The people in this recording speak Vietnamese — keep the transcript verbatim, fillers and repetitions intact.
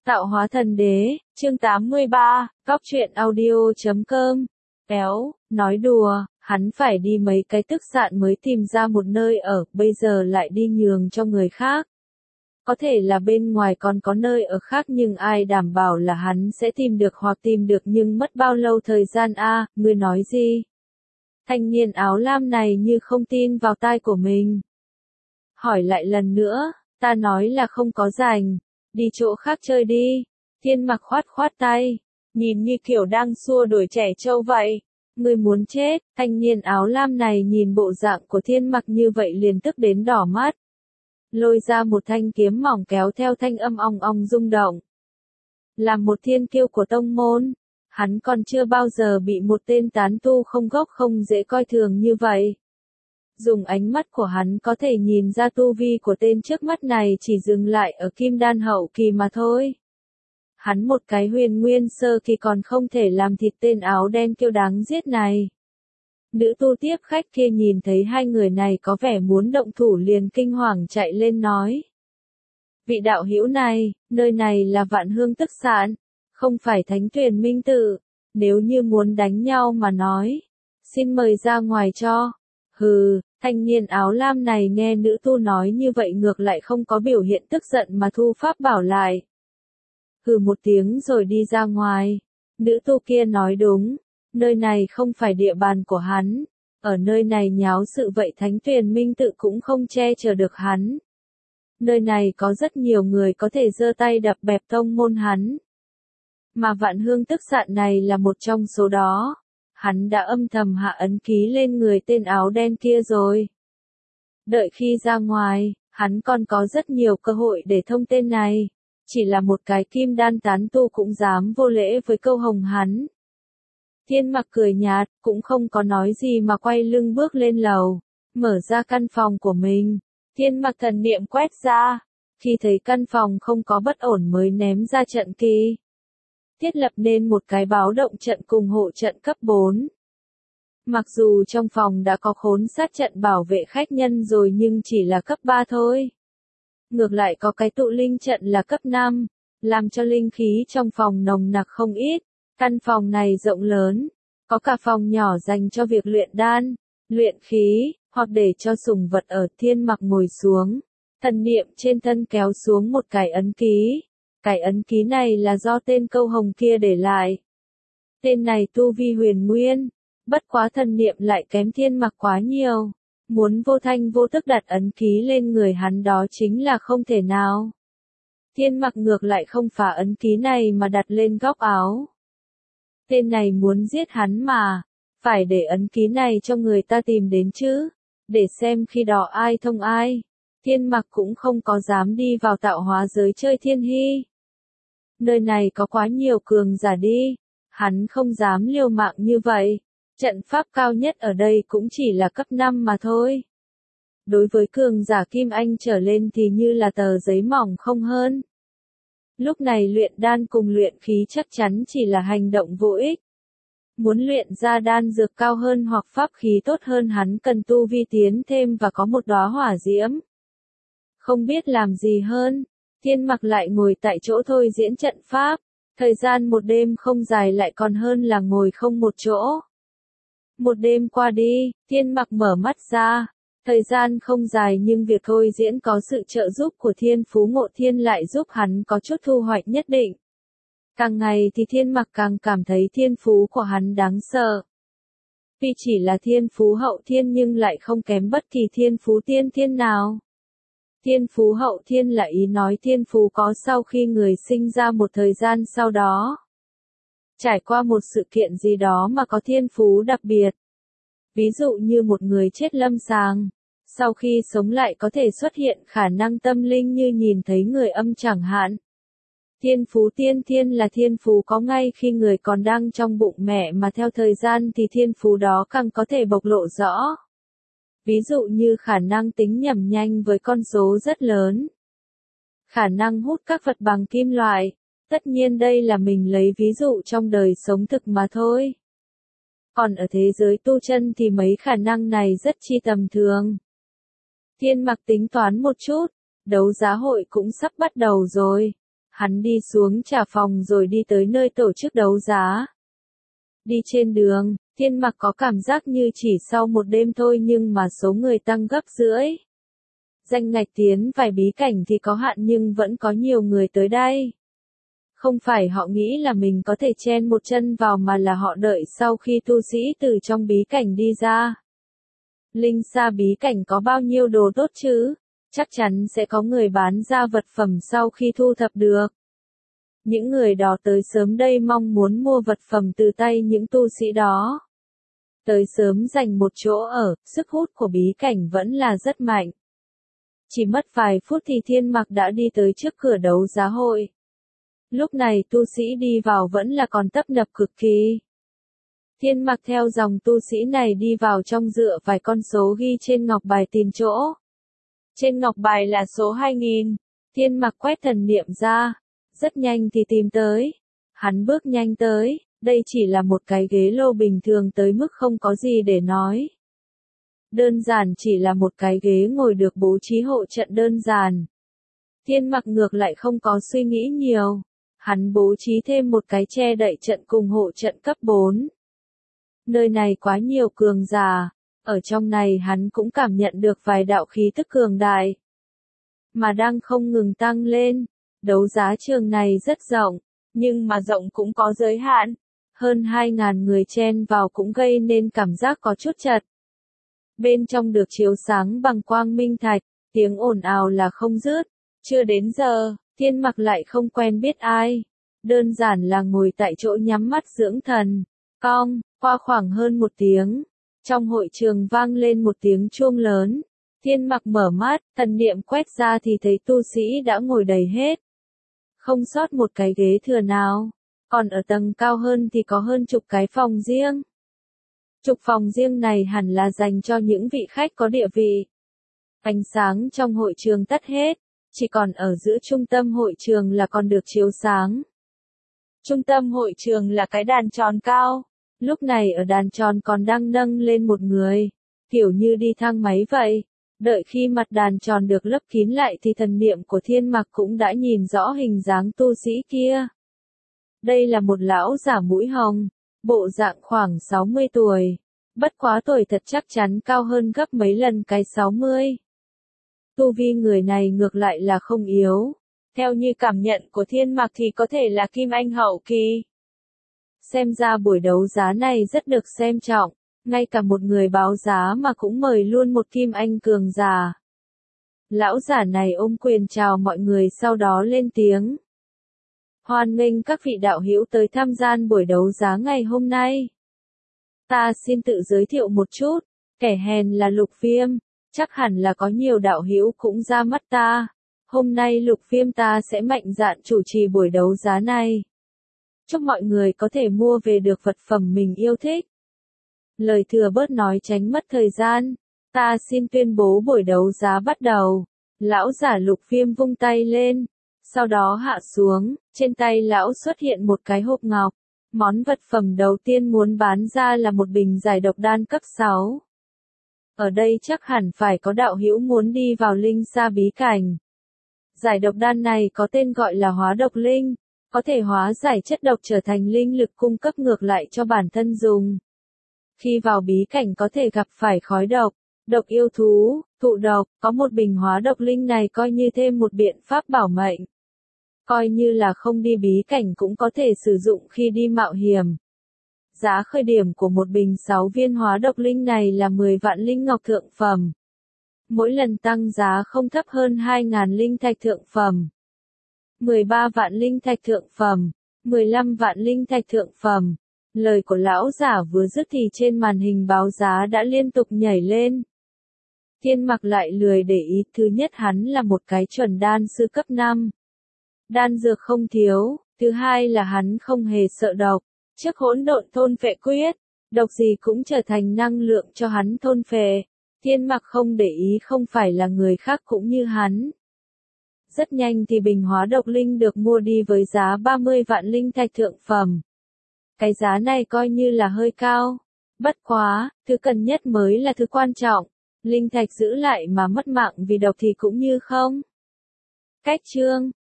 Tạo hóa thần đế, chương tám mươi ba, góc truyện audio chấm com. Kéo, nói đùa, hắn phải đi mấy cái tức sạn mới tìm ra một nơi ở, bây giờ lại đi nhường cho người khác. Có thể là bên ngoài còn có nơi ở khác nhưng ai đảm bảo là hắn sẽ tìm được hoặc tìm được nhưng mất bao lâu thời gian a à, ngươi nói gì? Thanh niên áo lam này như không tin vào tai của mình. Hỏi lại lần nữa, ta nói là không có rảnh. Đi chỗ khác chơi đi. Thiên Mặc khoát khoát tay, nhìn như kiểu đang xua đuổi trẻ trâu vậy. Ngươi muốn chết, thanh niên áo lam này nhìn bộ dạng của Thiên Mặc như vậy liền tức đến đỏ mắt. Lôi ra một thanh kiếm mỏng kéo theo thanh âm ong ong rung động. Là một thiên kiêu của tông môn, hắn còn chưa bao giờ bị một tên tán tu không gốc không dễ coi thường như vậy. Dùng ánh mắt của hắn có thể nhìn ra tu vi của tên trước mắt này chỉ dừng lại ở kim đan hậu kỳ mà thôi. Hắn một cái huyền nguyên sơ kỳ còn không thể làm thịt tên áo đen kiêu đáng giết này. Nữ tu tiếp khách kia nhìn thấy hai người này có vẻ muốn động thủ liền kinh hoàng chạy lên nói. Vị đạo hữu này, nơi này là Vạn Hương Tức Sạn, không phải Thánh Tuyền Minh Tự, nếu như muốn đánh nhau mà nói, xin mời ra ngoài cho. Hừ, thanh niên áo lam này nghe nữ tu nói như vậy ngược lại không có biểu hiện tức giận mà thu pháp bảo lại. Hừ một tiếng rồi đi ra ngoài. Nữ tu kia nói đúng, nơi này không phải địa bàn của hắn, ở nơi này nháo sự vậy Thánh Tuyền Minh Tự cũng không che chở được hắn. Nơi này có rất nhiều người có thể giơ tay đập bẹp tông môn hắn. Mà Vạn Hương Tức Sạn này là một trong số đó. Hắn đã âm thầm hạ ấn ký lên người tên áo đen kia rồi. Đợi khi ra ngoài, hắn còn có rất nhiều cơ hội để thông tên này. Chỉ là một cái kim đan tán tu cũng dám vô lễ với câu hồng hắn. Thiên Mặc cười nhạt, cũng không có nói gì mà quay lưng bước lên lầu, mở ra căn phòng của mình. Thiên Mặc thần niệm quét ra, khi thấy căn phòng không có bất ổn mới ném ra trận kỳ. Thiết lập nên một cái báo động trận cùng hộ trận cấp bốn. Mặc dù trong phòng đã có khốn sát trận bảo vệ khách nhân rồi nhưng chỉ là cấp ba thôi. Ngược lại có cái tụ linh trận là cấp năm, làm cho linh khí trong phòng nồng nặc không ít. Căn phòng này rộng lớn, có cả phòng nhỏ dành cho việc luyện đan, luyện khí, hoặc để cho sủng vật ở. Thiên Mặc ngồi xuống, thần niệm trên thân kéo xuống một cái ấn ký. Cái ấn ký này là do tên câu hồng kia để lại. Tên này tu vi huyền nguyên, bất quá thần niệm lại kém Thiên Mặc quá nhiều. Muốn vô thanh vô tức đặt ấn ký lên người hắn đó chính là không thể nào. Thiên Mặc ngược lại không phá ấn ký này mà đặt lên góc áo. Tên này muốn giết hắn mà, phải để ấn ký này cho người ta tìm đến chứ, để xem khi đó ai thông ai. Thiên Mặc cũng không có dám đi vào tạo hóa giới chơi thiên hy. Nơi này có quá nhiều cường giả đi, hắn không dám liều mạng như vậy. Trận pháp cao nhất ở đây cũng chỉ là cấp năm mà thôi. Đối với cường giả kim anh trở lên thì như là tờ giấy mỏng không hơn. Lúc này luyện đan cùng luyện khí chắc chắn chỉ là hành động vô ích. Muốn luyện ra đan dược cao hơn hoặc pháp khí tốt hơn hắn cần tu vi tiến thêm và có một đóa hỏa diễm. Không biết làm gì hơn, Thiên Mặc lại ngồi tại chỗ thôi diễn trận pháp. Thời gian một đêm không dài lại còn hơn là ngồi không một chỗ. Một đêm qua đi, Thiên Mặc mở mắt ra. Thời gian không dài nhưng việc thôi diễn có sự trợ giúp của Thiên Phú Ngộ Thiên lại giúp hắn có chút thu hoạch nhất định. Càng ngày thì Thiên Mặc càng cảm thấy thiên phú của hắn đáng sợ. Vì chỉ là thiên phú hậu thiên nhưng lại không kém bất kỳ thiên phú tiên thiên nào. Thiên phú hậu thiên là ý nói thiên phú có sau khi người sinh ra một thời gian sau đó. Trải qua một sự kiện gì đó mà có thiên phú đặc biệt. Ví dụ như một người chết lâm sàng. Sau khi sống lại có thể xuất hiện khả năng tâm linh như nhìn thấy người âm chẳng hạn. Thiên phú tiên thiên là thiên phú có ngay khi người còn đang trong bụng mẹ mà theo thời gian thì thiên phú đó càng có thể bộc lộ rõ. Ví dụ như khả năng tính nhẩm nhanh với con số rất lớn. Khả năng hút các vật bằng kim loại. Tất nhiên đây là mình lấy ví dụ trong đời sống thực mà thôi. Còn ở thế giới tu chân thì mấy khả năng này rất chi tầm thường. Thiên Mặc tính toán một chút, đấu giá hội cũng sắp bắt đầu rồi. Hắn đi xuống trả phòng rồi đi tới nơi tổ chức đấu giá. Đi trên đường, Thiên Mặc có cảm giác như chỉ sau một đêm thôi nhưng mà số người tăng gấp rưỡi. Danh ngạch tiến vài bí cảnh thì có hạn nhưng vẫn có nhiều người tới đây. Không phải họ nghĩ là mình có thể chen một chân vào mà là họ đợi sau khi tu sĩ từ trong bí cảnh đi ra. Linh Sa bí cảnh có bao nhiêu đồ tốt chứ? Chắc chắn sẽ có người bán ra vật phẩm sau khi thu thập được. Những người đó tới sớm đây mong muốn mua vật phẩm từ tay những tu sĩ đó. Tới sớm dành một chỗ ở, sức hút của bí cảnh vẫn là rất mạnh. Chỉ mất vài phút thì Thiên Mặc đã đi tới trước cửa đấu giá hội. Lúc này tu sĩ đi vào vẫn là còn tấp nập cực kỳ. Thiên Mặc theo dòng tu sĩ này đi vào trong dựa vài con số ghi trên ngọc bài tìm chỗ. Trên ngọc bài là số hai nghìn. Thiên Mặc quét thần niệm ra. Rất nhanh thì tìm tới. Hắn bước nhanh tới. Đây chỉ là một cái ghế lô bình thường tới mức không có gì để nói. Đơn giản chỉ là một cái ghế ngồi được bố trí hộ trận đơn giản. Thiên Mặc ngược lại không có suy nghĩ nhiều. Hắn bố trí thêm một cái che đậy trận cùng hộ trận cấp bốn. Nơi này quá nhiều cường giả. Ở trong này hắn cũng cảm nhận được vài đạo khí tức cường đại. Mà đang không ngừng tăng lên. Đấu giá trường này rất rộng. Nhưng mà rộng cũng có giới hạn. Hơn hai ngàn người chen vào cũng gây nên cảm giác có chút chật. Bên trong được chiếu sáng bằng quang minh thạch. Tiếng ồn ào là không dứt. Chưa đến giờ, Thiên Mặc lại không quen biết ai. Đơn giản là ngồi tại chỗ nhắm mắt dưỡng thần. Cong, qua khoảng hơn một tiếng. Trong hội trường vang lên một tiếng chuông lớn. Thiên Mặc mở mắt, thần niệm quét ra thì thấy tu sĩ đã ngồi đầy hết. Không sót một cái ghế thừa nào. Còn ở tầng cao hơn thì có hơn chục cái phòng riêng. Chục phòng riêng này hẳn là dành cho những vị khách có địa vị. Ánh sáng trong hội trường tắt hết. Chỉ còn ở giữa trung tâm hội trường là còn được chiếu sáng. Trung tâm hội trường là cái đàn tròn cao. Lúc này ở đàn tròn còn đang nâng lên một người. Kiểu như đi thang máy vậy. Đợi khi mặt đàn tròn được lấp kín lại thì thần niệm của Thiên Mặc cũng đã nhìn rõ hình dáng tu sĩ kia. Đây là một lão giả mũi hồng. Bộ dạng khoảng sáu mươi tuổi. Bất quá tuổi thật chắc chắn cao hơn gấp mấy lần cái sáu mươi. Tu vi người này ngược lại là không yếu. Theo như cảm nhận của Thiên Mặc thì có thể là Kim Anh hậu kỳ. Xem ra buổi đấu giá này rất được xem trọng. Ngay cả một người báo giá mà cũng mời luôn một Kim Anh cường giả. Lão giả này ôm quyền chào mọi người sau đó lên tiếng. Hoan nghênh các vị đạo hữu tới tham gia buổi đấu giá ngày hôm nay. Ta xin tự giới thiệu một chút. Kẻ hèn là Lục Viêm. Chắc hẳn là có nhiều đạo hữu cũng ra mắt ta. Hôm nay Lục Viêm ta sẽ mạnh dạn chủ trì buổi đấu giá này. Chúc mọi người có thể mua về được vật phẩm mình yêu thích. Lời thừa bớt nói tránh mất thời gian. Ta xin tuyên bố buổi đấu giá bắt đầu. Lão giả Lục Viêm vung tay lên. Sau đó hạ xuống, trên tay lão xuất hiện một cái hộp ngọc. Món vật phẩm đầu tiên muốn bán ra là một bình giải độc đan cấp sáu. Ở đây chắc hẳn phải có đạo hữu muốn đi vào Linh Sa bí cảnh. Giải độc đan này có tên gọi là hóa độc linh, có thể hóa giải chất độc trở thành linh lực cung cấp ngược lại cho bản thân dùng. Khi vào bí cảnh có thể gặp phải khói độc, độc yêu thú, thụ độc, có một bình hóa độc linh này coi như thêm một biện pháp bảo mệnh. Coi như là không đi bí cảnh cũng có thể sử dụng khi đi mạo hiểm. Giá khởi điểm của một bình sáu viên hóa độc linh này là mười vạn linh ngọc thượng phẩm. Mỗi lần tăng giá không thấp hơn hai nghìn linh thạch thượng phẩm. mười ba vạn linh thạch thượng phẩm. mười lăm vạn linh thạch thượng phẩm. Lời của lão giả vừa dứt thì trên màn hình báo giá đã liên tục nhảy lên. Thiên Mặc lại lười để ý, thứ nhất hắn là một cái chuẩn đan sư cấp năm. Đan dược không thiếu, thứ hai là hắn không hề sợ độc. Trước hỗn độn thôn phệ quyết, độc gì cũng trở thành năng lượng cho hắn thôn phệ. Thiên Mặc không để ý không phải là người khác cũng như hắn. Rất nhanh thì bình hóa độc linh được mua đi với giá ba mươi vạn linh thạch thượng phẩm. Cái giá này coi như là hơi cao. Bất quá, thứ cần nhất mới là thứ quan trọng. Linh thạch giữ lại mà mất mạng vì độc thì cũng như không. Cách chương